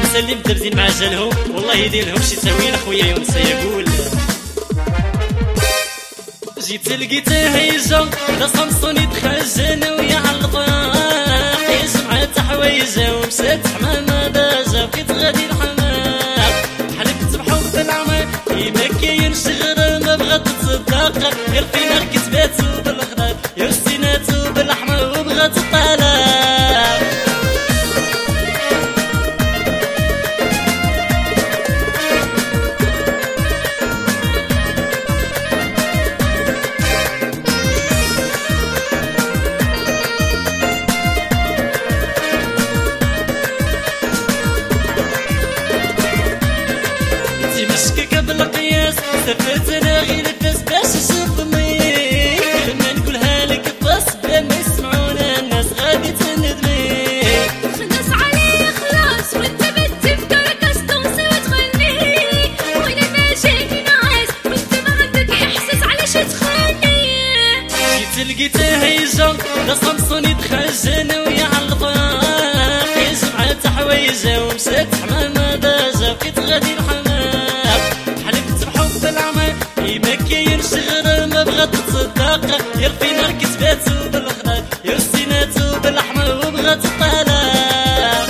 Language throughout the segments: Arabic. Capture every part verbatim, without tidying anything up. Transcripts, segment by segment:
سلم درزين مع جالهم والله يديرهم شي تاويل اخويا يونس يقول جيت لقيته هيجا لا صمصون يتخزن ويا عالطاق يجمع تحويجه ومشات حمامه داجه بقيت غادي الحمام حلفت بحب العمى ما كاين شغل ما بغات تصدق غير فينا كتباتو بالخضر يا سيناتو بالحمى وبغات الطلاق سافرت انا غير الناس باش نشوف امي لما نقولها لك بس بلا ما يسمعونا الناس غادي تندمي خلص علي خلاص وانت بتفكر كاستونسي وتغني وانا ما جاني نعاس وانت ما عندك احساس علاش تخوني جيت لقيته هيجا لا صمصون يتخزن ويا عالطاق يجمع تحويجه ومشات حمامه داجه بقيت غادي الحمام ما كاين شغل ما بغات تصدق غير فينا كتباتو بالخضر يا سيناتو بالحمى وبغات الطلاق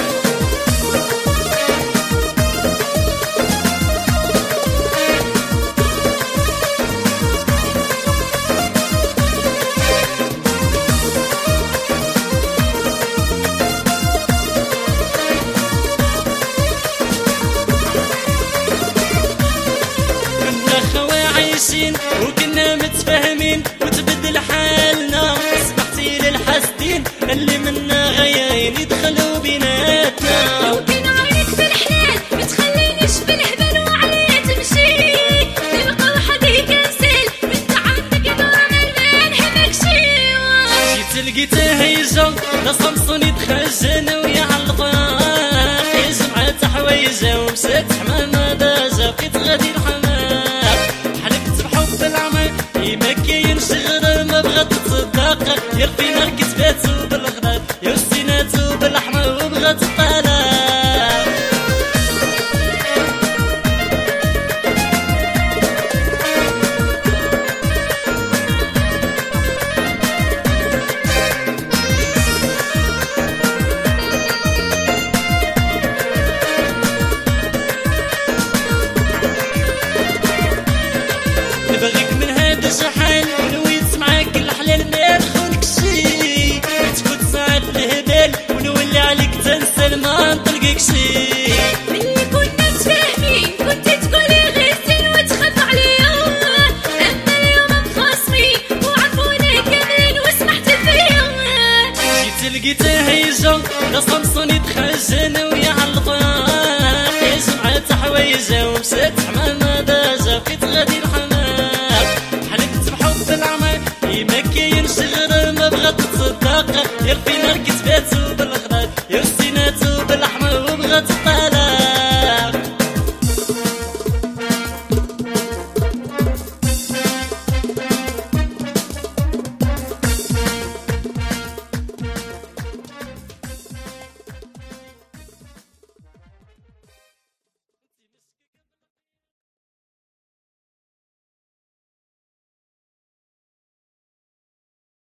وكنا متفاهمين وتبدل حالنا سمحتي للحاسدين اللي منا غياين يدخلوا بيناتنا وكان عينك في الحلال ما تخلينيش في الهبل وعليا تمشي تبقى وحدي كنسل وانت عندك دور ما نحبك شي جيت لقيته هيجا لا صمصون يتخزن ويا عالطاق يجمع تحويجه ومشات حمامه داجه بقيت غادي الحمام ما كاين شغل ما بغات تصدق غير فينا كتباتو بالخضر يا سيناتو بالحمى وبغات الطلاق نبغيك من هذا شحال ونويت معاك الحلال ما نخونك شي تكون ساعات الهبال ونولي عليك تنسى ما نطلقك شي ملي كنا متفاهمين كنت تقولي غير زين وتخاف عليا اما اليوم مخاصمين وعرفونا كاملين وسمحت فيا جيت لقيته هيجا لا صمصون يتخزن ويا عالطاق يجمع تحويجه ومشات حمامه داجه بقيت غادي الحمام ما كاين شغل ما بغات تصدق